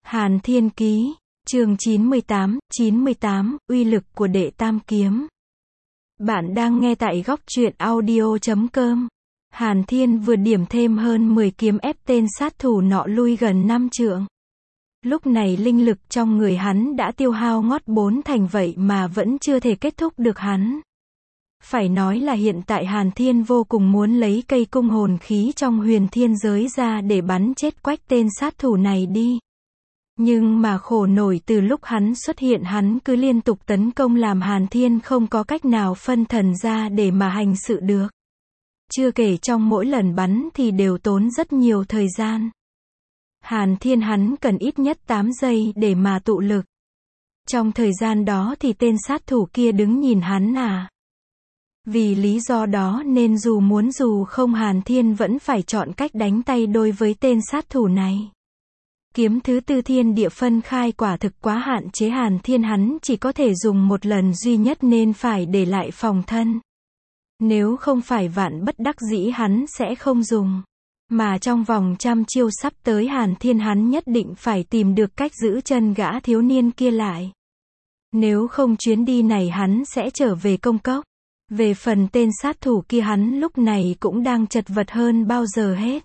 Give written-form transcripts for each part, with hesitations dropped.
Hàn Thiên Ký, chương 98, uy lực của đệ tam kiếm. Bạn đang nghe tại góc truyện audio.com. Hàn Thiên vừa điểm thêm hơn 10 kiếm ép tên sát thủ nọ lui gần 5 trượng. Lúc này linh lực trong người hắn đã tiêu hao ngót 4 thành vậy mà vẫn chưa thể kết thúc được hắn. Phải nói là hiện tại Hàn Thiên vô cùng muốn lấy cây cung hồn khí trong huyền thiên giới ra để bắn chết quách tên sát thủ này đi. Nhưng mà khổ nổi từ lúc hắn xuất hiện hắn cứ liên tục tấn công làm Hàn Thiên không có cách nào phân thần ra để mà hành sự được. Chưa kể trong mỗi lần bắn thì đều tốn rất nhiều thời gian. Hàn Thiên hắn cần ít nhất 8 giây để mà tụ lực. Trong thời gian đó thì tên sát thủ kia đứng nhìn hắn à. Vì lý do đó nên dù muốn dù không Hàn Thiên vẫn phải chọn cách đánh tay đôi với tên sát thủ này. Kiếm thứ tư thiên địa phân khai quả thực quá hạn chế Hàn Thiên hắn chỉ có thể dùng một lần duy nhất nên phải để lại phòng thân. Nếu không phải vạn bất đắc dĩ hắn sẽ không dùng. Mà trong vòng 100 chiêu sắp tới Hàn Thiên hắn nhất định phải tìm được cách giữ chân gã thiếu niên kia lại. Nếu không chuyến đi này hắn sẽ trở về công cốc. Về phần tên sát thủ kia hắn lúc này cũng đang chật vật hơn bao giờ hết.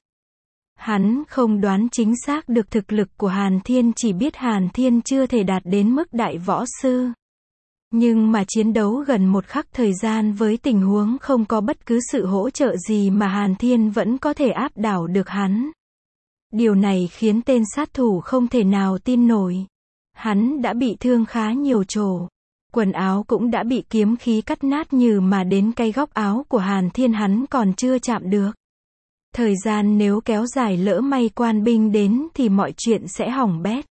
Hắn không đoán chính xác được thực lực của Hàn Thiên, chỉ biết Hàn Thiên chưa thể đạt đến mức đại võ sư. Nhưng mà chiến đấu gần một khắc thời gian với tình huống không có bất cứ sự hỗ trợ gì mà Hàn Thiên vẫn có thể áp đảo được hắn. Điều này khiến tên sát thủ không thể nào tin nổi. Hắn đã bị thương khá nhiều chỗ. Quần áo cũng đã bị kiếm khí cắt nát như mà đến cái góc áo của Hàn Thiên hắn còn chưa chạm được. Thời gian nếu kéo dài lỡ may quan binh đến thì mọi chuyện sẽ hỏng bét.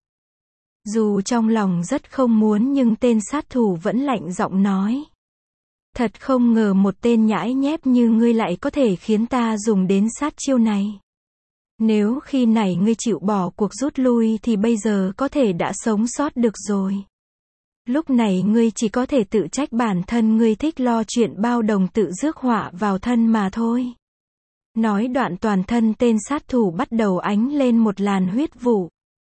Dù trong lòng rất không muốn nhưng tên sát thủ vẫn lạnh giọng nói. Thật không ngờ một tên nhãi nhép như ngươi lại có thể khiến ta dùng đến sát chiêu này. Nếu khi này ngươi chịu bỏ cuộc rút lui thì bây giờ có thể đã sống sót được rồi. Lúc này ngươi chỉ có thể tự trách bản thân ngươi thích lo chuyện bao đồng tự rước họa vào thân mà thôi. Nói đoạn toàn thân tên sát thủ bắt đầu ánh lên một làn huyết vụ.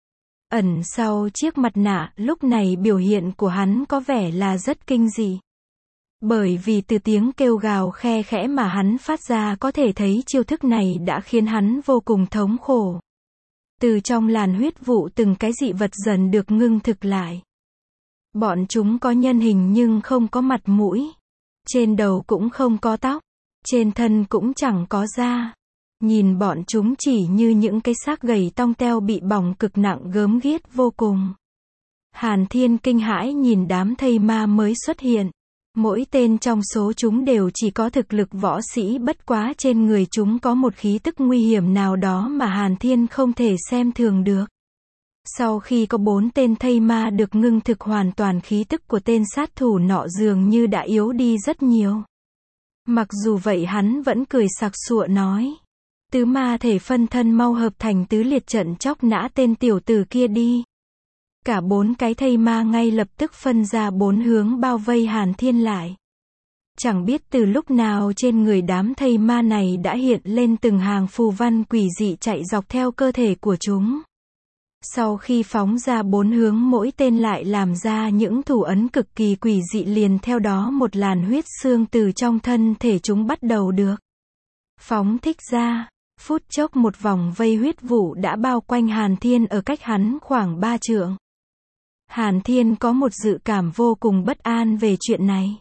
Ẩn sau chiếc mặt nạ, lúc này biểu hiện của hắn có vẻ là rất kinh dị. Bởi vì từ tiếng kêu gào khe khẽ mà hắn phát ra có thể thấy chiêu thức này đã khiến hắn vô cùng thống khổ. Từ trong làn huyết vụ từng cái dị vật dần được ngưng thực lại. Bọn chúng có nhân hình nhưng không có mặt mũi. Trên đầu cũng không có tóc. Trên thân cũng chẳng có da. Nhìn bọn chúng chỉ như những cái xác gầy tong teo bị bỏng cực nặng gớm ghiếc vô cùng. Hàn Thiên kinh hãi nhìn đám thây ma mới xuất hiện. Mỗi tên trong số chúng đều chỉ có thực lực võ sĩ, bất quá trên người chúng có một khí tức nguy hiểm nào đó mà Hàn Thiên không thể xem thường được. Sau khi có 4 tên thây ma được ngưng thực hoàn toàn, khí tức của tên sát thủ nọ dường như đã yếu đi rất nhiều. Mặc dù vậy hắn vẫn cười sặc sụa nói. Tứ ma thể phân thân mau hợp thành tứ liệt trận chóc nã tên tiểu tử kia đi. Cả 4 cái thây ma ngay lập tức phân ra 4 hướng bao vây Hàn Thiên lại. Chẳng biết từ lúc nào trên người đám thây ma này đã hiện lên từng hàng phù văn quỷ dị chạy dọc theo cơ thể của chúng. Sau khi phóng ra 4 hướng mỗi tên lại làm ra những thủ ấn cực kỳ quỷ dị, liền theo đó một làn huyết xương từ trong thân thể chúng bắt đầu được phóng thích ra. Phút chốc một vòng vây huyết vụ đã bao quanh Hàn Thiên ở cách hắn khoảng 3 trượng. Hàn Thiên có một dự cảm vô cùng bất an về chuyện này.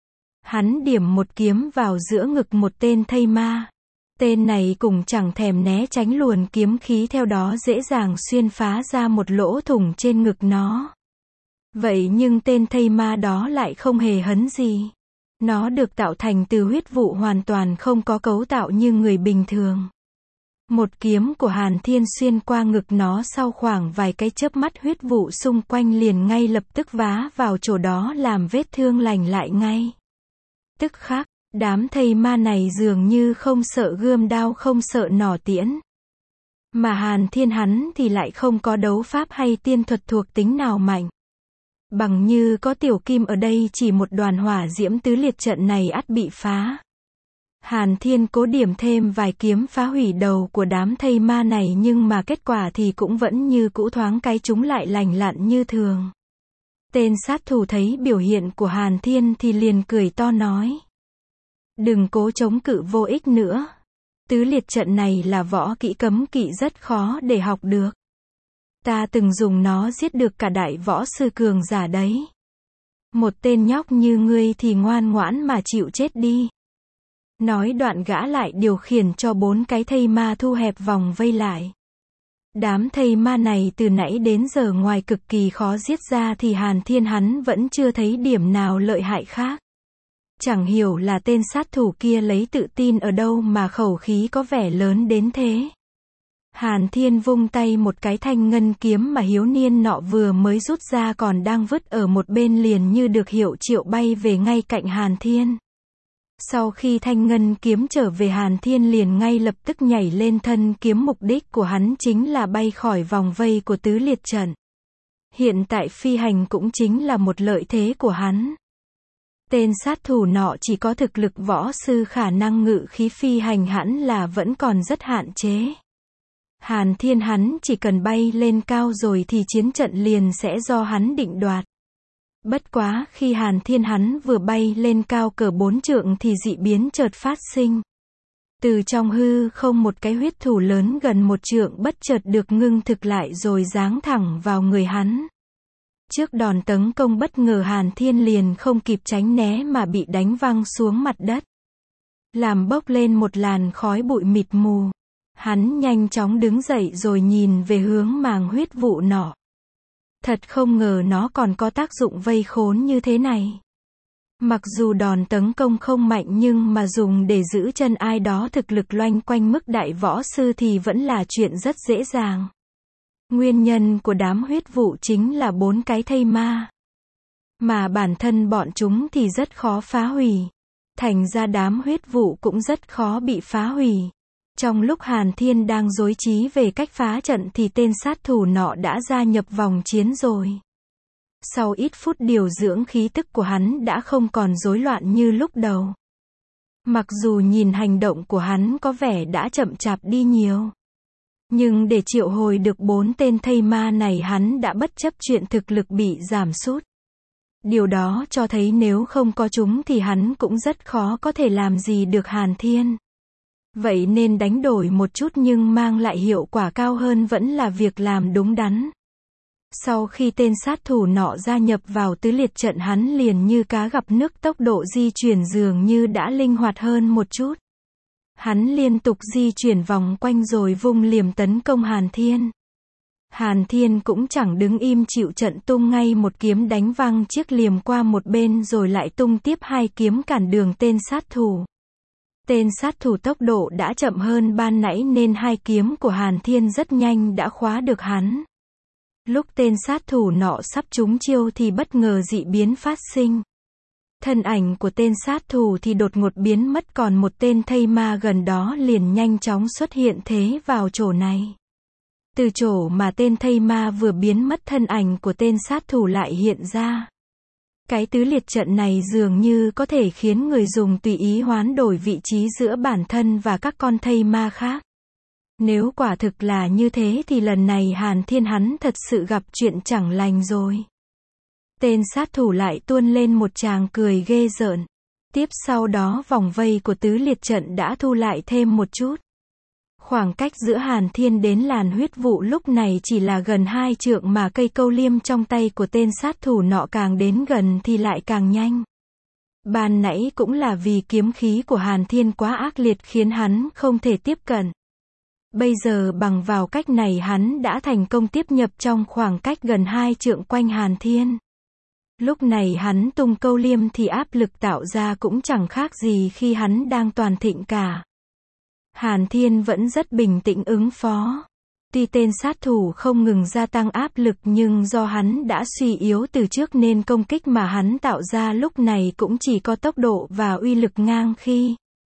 Hắn điểm một kiếm vào giữa ngực một tên thây ma. Tên này cũng chẳng thèm né tránh, luồn kiếm khí theo đó dễ dàng xuyên phá ra một lỗ thủng trên ngực nó. Vậy nhưng tên thây ma đó lại không hề hấn gì. Nó được tạo thành từ huyết vụ hoàn toàn không có cấu tạo như người bình thường. Một kiếm của Hàn Thiên xuyên qua ngực nó, sau khoảng vài cái chớp mắt huyết vụ xung quanh liền ngay lập tức vá vào chỗ đó làm vết thương lành lại ngay. Tức khắc, đám thây ma này dường như không sợ gươm đao, không sợ nỏ tiễn. Mà Hàn Thiên hắn thì lại không có đấu pháp hay tiên thuật thuộc tính nào mạnh. Bằng như có tiểu kim ở đây chỉ một đoàn hỏa diễm tứ liệt trận này ắt bị phá. Hàn Thiên cố điểm thêm vài kiếm phá hủy đầu của đám thây ma này nhưng mà kết quả thì cũng vẫn như cũ, thoáng cái chúng lại lành lặn như thường. Tên sát thủ thấy biểu hiện của Hàn Thiên thì liền cười to nói. Đừng cố chống cự vô ích nữa. Tứ liệt trận này là võ kỹ cấm kỵ rất khó để học được. Ta từng dùng nó giết được cả đại võ sư cường giả đấy. Một tên nhóc như ngươi thì ngoan ngoãn mà chịu chết đi. Nói đoạn gã lại điều khiển cho 4 cái thây ma thu hẹp vòng vây lại. Đám thây ma này từ nãy đến giờ ngoài cực kỳ khó giết ra thì Hàn Thiên hắn vẫn chưa thấy điểm nào lợi hại khác. Chẳng hiểu là tên sát thủ kia lấy tự tin ở đâu mà khẩu khí có vẻ lớn đến thế. Hàn Thiên vung tay một cái, thanh ngân kiếm mà Hiếu Niên nọ vừa mới rút ra còn đang vứt ở một bên liền như được hiệu triệu bay về ngay cạnh Hàn Thiên. Sau khi thanh ngân kiếm trở về, Hàn Thiên liền ngay lập tức nhảy lên thân kiếm, mục đích của hắn chính là bay khỏi vòng vây của tứ liệt trận. Hiện tại phi hành cũng chính là một lợi thế của hắn. Tên sát thủ nọ chỉ có thực lực võ sư, khả năng ngự khí phi hành hẳn là vẫn còn rất hạn chế. Hàn Thiên hắn chỉ cần bay lên cao rồi thì chiến trận liền sẽ do hắn định đoạt. Bất quá khi Hàn Thiên hắn vừa bay lên cao cỡ 4 trượng thì dị biến chợt phát sinh. Từ trong hư không một cái huyết thủ lớn gần 1 trượng bất chợt được ngưng thực lại rồi giáng thẳng vào người hắn. Trước đòn tấn công bất ngờ, Hàn Thiên liền không kịp tránh né mà bị đánh văng xuống mặt đất, làm bốc lên một làn khói bụi mịt mù. Hắn nhanh chóng đứng dậy rồi nhìn về hướng màng huyết vụ nọ. Thật không ngờ nó còn có tác dụng vây khốn như thế này. Mặc dù đòn tấn công không mạnh nhưng mà dùng để giữ chân ai đó thực lực loanh quanh mức đại võ sư thì vẫn là chuyện rất dễ dàng. Nguyên nhân của đám huyết vụ chính là 4 cái thây ma. Mà bản thân bọn chúng thì rất khó phá hủy. Thành ra đám huyết vụ cũng rất khó bị phá hủy. Trong lúc Hàn Thiên đang rối trí về cách phá trận thì tên sát thủ nọ đã gia nhập vòng chiến rồi. Sau ít phút điều dưỡng, khí tức của hắn đã không còn rối loạn như lúc đầu. Mặc dù nhìn hành động của hắn có vẻ đã chậm chạp đi nhiều, nhưng để triệu hồi được 4 tên thây ma này hắn đã bất chấp chuyện thực lực bị giảm sút. Điều đó cho thấy nếu không có chúng thì hắn cũng rất khó có thể làm gì được Hàn Thiên. Vậy nên đánh đổi một chút nhưng mang lại hiệu quả cao hơn vẫn là việc làm đúng đắn. Sau khi tên sát thủ nọ gia nhập vào tứ liệt trận, hắn liền như cá gặp nước, tốc độ di chuyển dường như đã linh hoạt hơn một chút. Hắn liên tục di chuyển vòng quanh rồi vung liềm tấn công Hàn Thiên. Hàn Thiên cũng chẳng đứng im chịu trận, tung ngay một kiếm đánh văng chiếc liềm qua một bên rồi lại tung tiếp 2 kiếm cản đường tên sát thủ. Tên sát thủ tốc độ đã chậm hơn ban nãy nên 2 kiếm của Hàn Thiên rất nhanh đã khóa được hắn. Lúc tên sát thủ nọ sắp trúng chiêu thì bất ngờ dị biến phát sinh. Thân ảnh của tên sát thủ thì đột ngột biến mất, còn một tên thây ma gần đó liền nhanh chóng xuất hiện thế vào chỗ này. Từ chỗ mà tên thây ma vừa biến mất, thân ảnh của tên sát thủ lại hiện ra. Cái tứ liệt trận này dường như có thể khiến người dùng tùy ý hoán đổi vị trí giữa bản thân và các con thây ma khác. Nếu quả thực là như thế thì lần này Hàn Thiên hắn thật sự gặp chuyện chẳng lành rồi. Tên sát thủ lại tuôn lên một tràng cười ghê rợn. Tiếp sau đó vòng vây của tứ liệt trận đã thu lại thêm một chút. Khoảng cách giữa Hàn Thiên đến làn huyết vụ lúc này chỉ là gần 2 trượng mà cây câu liêm trong tay của tên sát thủ nọ càng đến gần thì lại càng nhanh. Ban nãy cũng là vì kiếm khí của Hàn Thiên quá ác liệt khiến hắn không thể tiếp cận. Bây giờ bằng vào cách này hắn đã thành công tiếp nhập trong khoảng cách gần 2 trượng quanh Hàn Thiên. Lúc này hắn tung câu liêm thì áp lực tạo ra cũng chẳng khác gì khi hắn đang toàn thịnh cả. Hàn Thiên vẫn rất bình tĩnh ứng phó. Tuy tên sát thủ không ngừng gia tăng áp lực nhưng do hắn đã suy yếu từ trước nên công kích mà hắn tạo ra lúc này cũng chỉ có tốc độ và uy lực ngang khi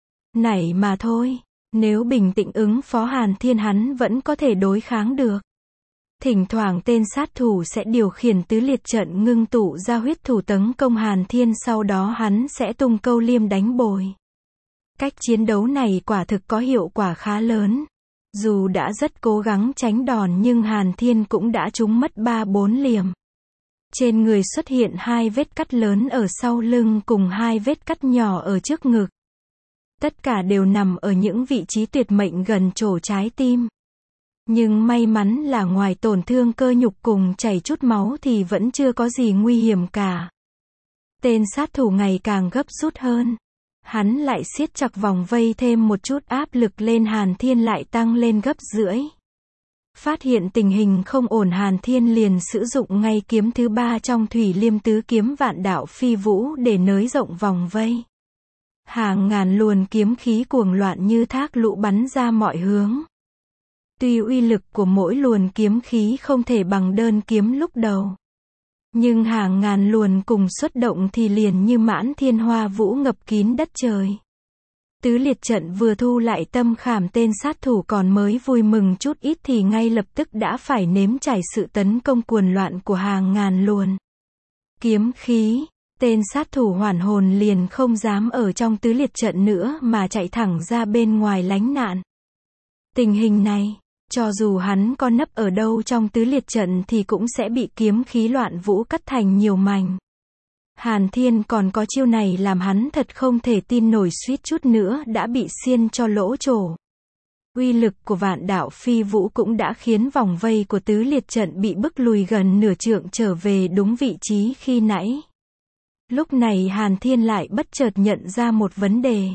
nãy mà thôi. Nếu bình tĩnh ứng phó, Hàn Thiên hắn vẫn có thể đối kháng được. Thỉnh thoảng tên sát thủ sẽ điều khiển tứ liệt trận ngưng tụ ra huyết thủ tấn công Hàn Thiên, sau đó hắn sẽ tung câu liêm đánh bồi. Cách chiến đấu này quả thực có hiệu quả khá lớn. Dù đã rất cố gắng tránh đòn nhưng Hàn Thiên cũng đã trúng mất 3-4 liềm. Trên người xuất hiện 2 vết cắt lớn ở sau lưng cùng 2 vết cắt nhỏ ở trước ngực. Tất cả đều nằm ở những vị trí tuyệt mệnh gần chỗ trái tim. Nhưng may mắn là ngoài tổn thương cơ nhục cùng chảy chút máu thì vẫn chưa có gì nguy hiểm cả. Tên sát thủ ngày càng gấp rút hơn. Hắn lại siết chặt vòng vây, thêm một chút áp lực lên Hàn Thiên lại tăng lên gấp rưỡi. Phát hiện tình hình không ổn, Hàn Thiên liền sử dụng ngay kiếm thứ 3 trong Thủy Liêm Tứ Kiếm Vạn Đạo Phi Vũ để nới rộng vòng vây. Hàng ngàn luồng kiếm khí cuồng loạn như thác lũ bắn ra mọi hướng. Tuy uy lực của mỗi luồng kiếm khí không thể bằng đơn kiếm lúc đầu, nhưng hàng ngàn luồng cùng xuất động thì liền như mãn thiên hoa vũ ngập kín đất trời. Tứ liệt trận vừa thu lại tâm khảm, tên sát thủ còn mới vui mừng chút ít thì ngay lập tức đã phải nếm trải sự tấn công cuồng loạn của hàng ngàn luồng kiếm khí. Tên sát thủ hoàn hồn liền không dám ở trong tứ liệt trận nữa mà chạy thẳng ra bên ngoài lánh nạn. Tình hình này, cho dù hắn có nấp ở đâu trong tứ liệt trận thì cũng sẽ bị kiếm khí loạn vũ cắt thành nhiều mảnh. Hàn Thiên còn có chiêu này làm hắn thật không thể tin nổi, suýt chút nữa đã bị xiên cho lỗ trổ. Uy lực của Vạn Đạo Phi Vũ cũng đã khiến vòng vây của tứ liệt trận bị bức lùi gần nửa trượng trở về đúng vị trí khi nãy. Lúc này Hàn Thiên lại bất chợt nhận ra một vấn đề.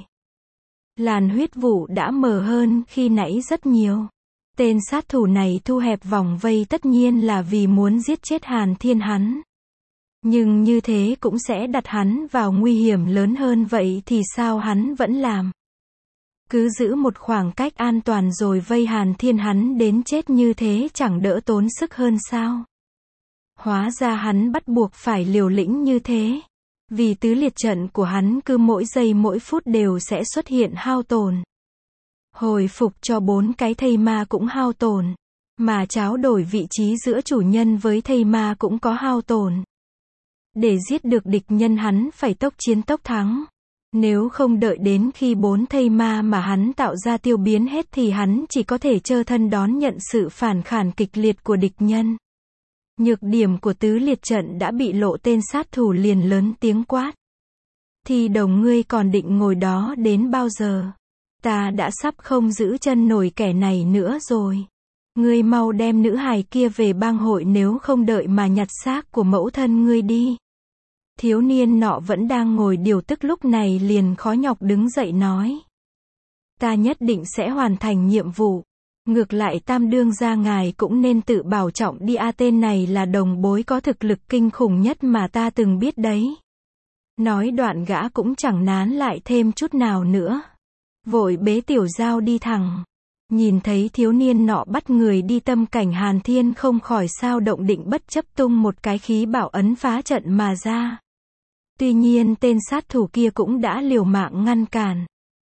Làn huyết vụ đã mờ hơn khi nãy rất nhiều. Tên sát thủ này thu hẹp vòng vây tất nhiên là vì muốn giết chết Hàn Thiên hắn. Nhưng như thế cũng sẽ đặt hắn vào nguy hiểm lớn hơn, vậy thì sao hắn vẫn làm? Cứ giữ một khoảng cách an toàn rồi vây Hàn Thiên hắn đến chết như thế chẳng đỡ tốn sức hơn sao? Hóa ra hắn bắt buộc phải liều lĩnh như thế. Vì tứ liệt trận của hắn cứ mỗi giây mỗi phút đều sẽ xuất hiện hao tổn. Hồi phục cho 4 cái thây ma cũng hao tổn. Mà tráo đổi vị trí giữa chủ nhân với thây ma cũng có hao tổn. Để giết được địch nhân hắn phải tốc chiến tốc thắng. Nếu không đợi đến khi 4 thây ma mà hắn tạo ra tiêu biến hết thì hắn chỉ có thể trơ thân đón nhận sự phản kháng kịch liệt của địch nhân. Nhược điểm của tứ liệt trận đã bị lộ, tên sát thủ liền lớn tiếng quát. Thì đồng ngươi còn định ngồi đó đến bao giờ? Ta đã sắp không giữ chân nổi kẻ này nữa rồi. Ngươi mau đem nữ hài kia về bang hội, nếu không đợi mà nhặt xác của mẫu thân ngươi đi. Thiếu niên nọ vẫn đang ngồi điều tức lúc này liền khó nhọc đứng dậy nói. Ta nhất định sẽ hoàn thành nhiệm vụ. Ngược lại Tam đương gia ngài cũng nên tự bảo trọng đi, tên này là đồng bối có thực lực kinh khủng nhất mà ta từng biết đấy. Nói đoạn gã cũng chẳng nán lại thêm chút nào nữa. Vội bế tiểu dao đi thẳng. Nhìn thấy thiếu niên nọ bắt người đi, tâm cảnh Hàn Thiên không khỏi sao động, định bất chấp tung một cái khí bảo ấn phá trận mà ra. Tuy nhiên tên sát thủ kia cũng đã liều mạng ngăn cản.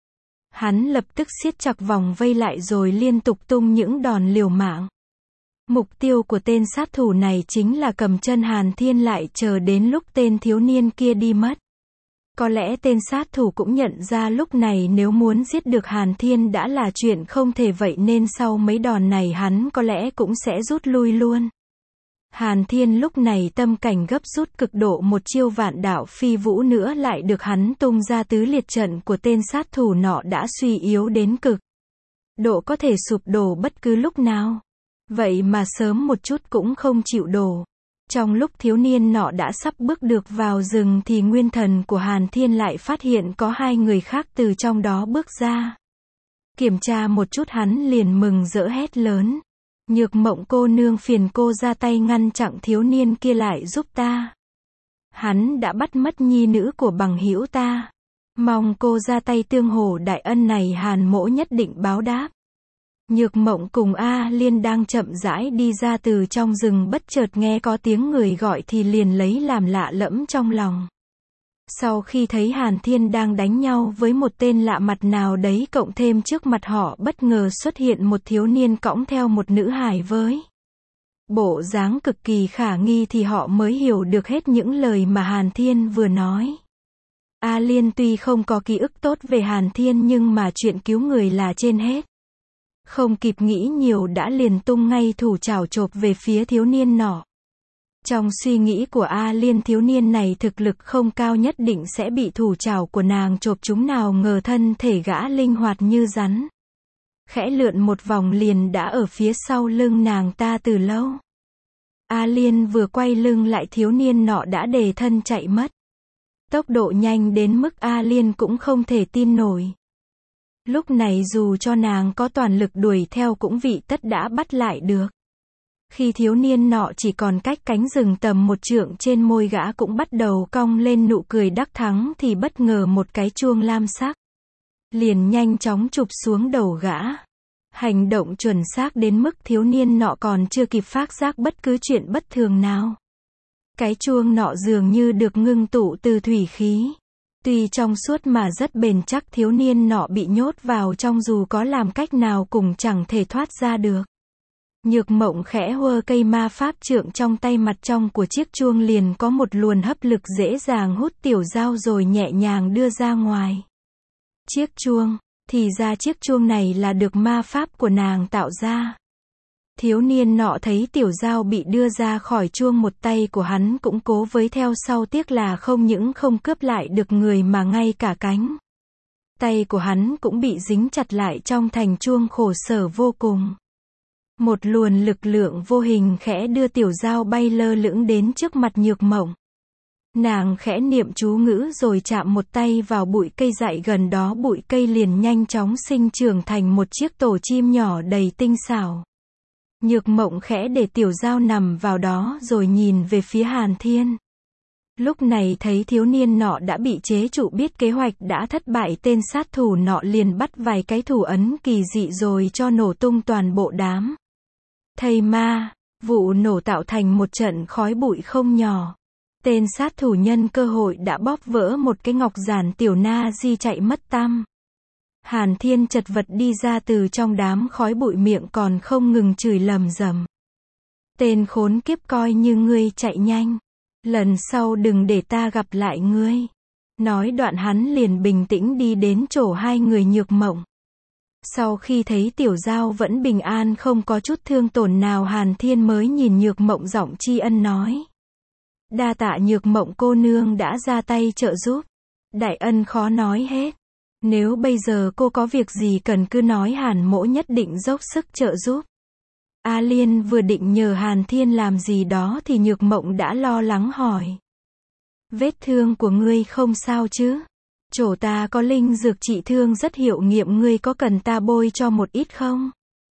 Hắn lập tức siết chặt vòng vây lại rồi liên tục tung những đòn liều mạng. Mục tiêu của tên sát thủ này chính là cầm chân Hàn Thiên lại, chờ đến lúc tên thiếu niên kia đi mất. Có lẽ tên sát thủ cũng nhận ra lúc này nếu muốn giết được Hàn Thiên đã là chuyện không thể, vậy nên sau mấy đòn này hắn có lẽ cũng sẽ rút lui luôn. Hàn Thiên lúc này tâm cảnh gấp rút cực độ, một chiêu Vạn Đạo Phi Vũ nữa lại được hắn tung ra, tứ liệt trận của tên sát thủ nọ đã suy yếu đến cực độ có thể sụp đổ bất cứ lúc nào. Vậy mà sớm một chút cũng không chịu đổ. Trong lúc thiếu niên nọ đã sắp bước được vào rừng thì nguyên thần của Hàn Thiên lại phát hiện có 2 người khác từ trong đó bước ra. Kiểm tra một chút hắn liền mừng rỡ hét lớn. Nhược Mộng cô nương, phiền cô ra tay ngăn chặn thiếu niên kia lại giúp ta. Hắn đã bắt mất nhi nữ của bằng hữu ta. Mong cô ra tay tương hổ, đại ân này Hàn mỗ nhất định báo đáp. Nhược Mộng cùng A Liên đang chậm rãi đi ra từ trong rừng, bất chợt nghe có tiếng người gọi thì liền lấy làm lạ lẫm trong lòng. Sau khi thấy Hàn Thiên đang đánh nhau với một tên lạ mặt nào đấy, cộng thêm trước mặt họ bất ngờ xuất hiện một thiếu niên cõng theo một nữ hài với bộ dáng cực kỳ khả nghi thì họ mới hiểu được hết những lời mà Hàn Thiên vừa nói. A Liên tuy không có ký ức tốt về Hàn Thiên nhưng mà chuyện cứu người là trên hết. Không kịp nghĩ nhiều đã liền tung ngay thủ chảo chộp về phía thiếu niên nọ. Trong suy nghĩ của A Liên, thiếu niên này thực lực không cao, nhất định sẽ bị thủ chảo của nàng chộp trúng, nào ngờ thân thể gã linh hoạt như rắn. Khẽ lượn một vòng liền đã ở phía sau lưng nàng ta từ lâu. A Liên vừa quay lưng lại, thiếu niên nọ đã đề thân chạy mất. Tốc độ nhanh đến mức A Liên cũng không thể tin nổi. Lúc này dù cho nàng có toàn lực đuổi theo cũng vị tất đã bắt lại được. Khi thiếu niên nọ chỉ còn cách cánh rừng tầm một trượng, trên môi gã cũng bắt đầu cong lên nụ cười đắc thắng thì bất ngờ một cái chuông lam sắc liền nhanh chóng chụp xuống đầu gã. Hành động chuẩn xác đến mức thiếu niên nọ còn chưa kịp phát giác bất cứ chuyện bất thường nào. Cái chuông nọ dường như được ngưng tụ từ thủy khí. Tuy trong suốt mà rất bền chắc, thiếu niên nọ bị nhốt vào trong dù có làm cách nào cũng chẳng thể thoát ra được. Nhược Mộng khẽ huơ cây ma pháp trượng trong tay, mặt trong của chiếc chuông liền có một luồng hấp lực dễ dàng hút tiểu dao rồi nhẹ nhàng đưa ra ngoài. Chiếc chuông, thì ra chiếc chuông này là được ma pháp của nàng tạo ra. Thiếu niên nọ thấy tiểu dao bị đưa ra khỏi chuông, một tay của hắn cũng cố với theo sau, tiếc là không những không cướp lại được người mà ngay cả cánh tay của hắn cũng bị dính chặt lại trong thành chuông, khổ sở vô cùng. Một luồng lực lượng vô hình khẽ đưa tiểu dao bay lơ lửng đến trước mặt Nhược Mộng. Nàng khẽ niệm chú ngữ rồi chạm một tay vào bụi cây dại gần đó, bụi cây liền nhanh chóng sinh trưởng thành một chiếc tổ chim nhỏ đầy tinh xảo. Nhược Mộng khẽ để tiểu dao nằm vào đó rồi nhìn về phía Hàn Thiên. Lúc này thấy thiếu niên nọ đã bị chế trụ, biết kế hoạch đã thất bại, tên sát thủ nọ liền bắt vài cái thủ ấn kỳ dị rồi cho nổ tung toàn bộ đám thây ma. Vụ nổ tạo thành một trận khói bụi không nhỏ. Tên sát thủ nhân cơ hội đã bóp vỡ một cái ngọc giản, tiểu na di chạy mất tăm. Hàn Thiên chật vật đi ra từ trong đám khói bụi, miệng còn không ngừng chửi lầm rầm. Tên khốn kiếp, coi như ngươi chạy nhanh. Lần sau đừng để ta gặp lại ngươi. Nói đoạn hắn liền bình tĩnh đi đến chỗ hai người Nhược Mộng. Sau khi thấy tiểu dao vẫn bình an không có chút thương tổn nào, Hàn Thiên mới nhìn Nhược Mộng, giọng tri ân nói: đa tạ Nhược Mộng cô nương đã ra tay trợ giúp. Đại ân khó nói hết. Nếu bây giờ cô có việc gì cần cứ nói, Hàn mỗ nhất định dốc sức trợ giúp. A Liên vừa định nhờ Hàn Thiên làm gì đó thì Nhược Mộng đã lo lắng hỏi: vết thương của ngươi không sao chứ? Chỗ ta có linh dược trị thương rất hiệu nghiệm, ngươi có cần ta bôi cho một ít không?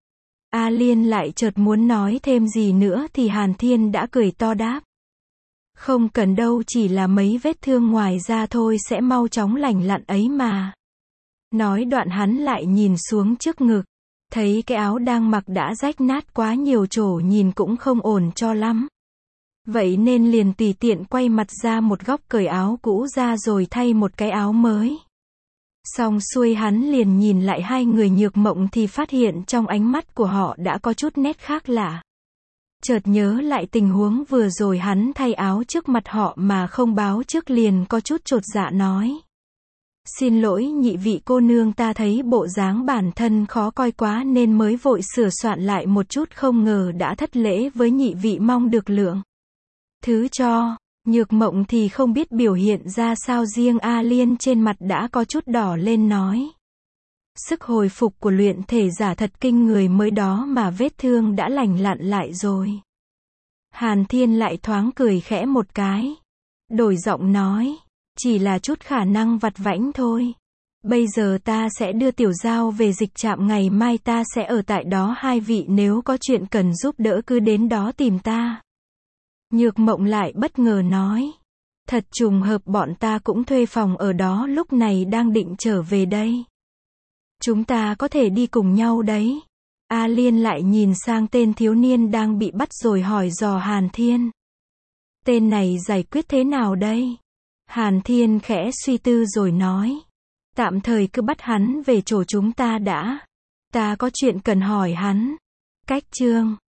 A Liên lại chợt muốn nói thêm gì nữa thì Hàn Thiên đã cười to đáp: không cần đâu, chỉ là mấy vết thương ngoài da thôi, sẽ mau chóng lành lặn ấy mà. Nói đoạn hắn lại nhìn xuống trước ngực. Thấy cái áo đang mặc đã rách nát quá nhiều chỗ, nhìn cũng không ổn cho lắm. Vậy nên liền tùy tiện quay mặt ra một góc, cởi áo cũ ra rồi thay một cái áo mới. Xong xuôi hắn liền nhìn lại hai người Nhược Mộng thì phát hiện trong ánh mắt của họ đã có chút nét khác lạ. Chợt nhớ lại tình huống vừa rồi hắn thay áo trước mặt họ mà không báo trước, liền có chút chột dạ nói: xin lỗi nhị vị cô nương, ta thấy bộ dáng bản thân khó coi quá nên mới vội sửa soạn lại một chút, không ngờ đã thất lễ với nhị vị, mong được lượng thứ cho. Nhược Mộng thì không biết biểu hiện ra sao, riêng A Liên trên mặt đã có chút đỏ lên nói: sức hồi phục của luyện thể giả thật kinh người, mới đó mà vết thương đã lành lặn lại rồi. Hàn Thiên lại thoáng cười khẽ một cái, đổi giọng nói: chỉ là chút khả năng vặt vãnh thôi. Bây giờ ta sẽ đưa tiểu dao về dịch trạm, ngày mai ta sẽ ở tại đó, hai vị nếu có chuyện cần giúp đỡ cứ đến đó tìm ta. Nhược Mộng lại bất ngờ nói: thật trùng hợp, bọn ta cũng thuê phòng ở đó, lúc này đang định trở về đây. Chúng ta có thể đi cùng nhau đấy. A Liên lại nhìn sang tên thiếu niên đang bị bắt rồi hỏi dò Hàn Thiên: tên này giải quyết thế nào đây? Hàn Thiên khẽ suy tư rồi nói: tạm thời cứ bắt hắn về chỗ chúng ta đã. Ta có chuyện cần hỏi hắn. Cách chương